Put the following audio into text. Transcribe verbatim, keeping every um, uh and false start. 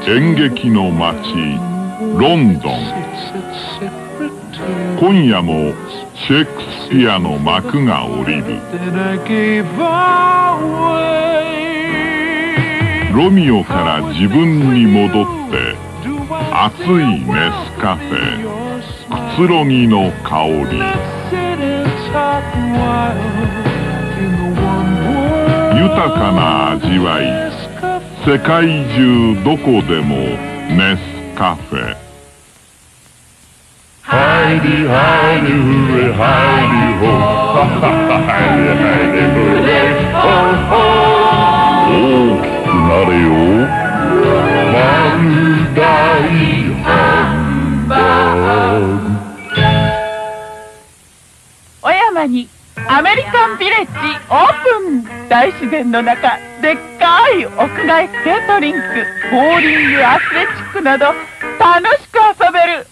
演劇の街ロンドン。今夜もシェイクスピアの幕が下りる。ロミオから自分に戻って熱いメスカフェ、くつろぎの香り。豊かな味わい、世界中どこでもメスカフェ。ハイリハイリフレハイリホハイリハイリフレホ大きくなれよ丸大ハンバーグ。 小山にアメリカンビレッジオープン。大自然の中、でっかい屋外スケートリンク、ボーリング、アスレチックなど楽しく遊べる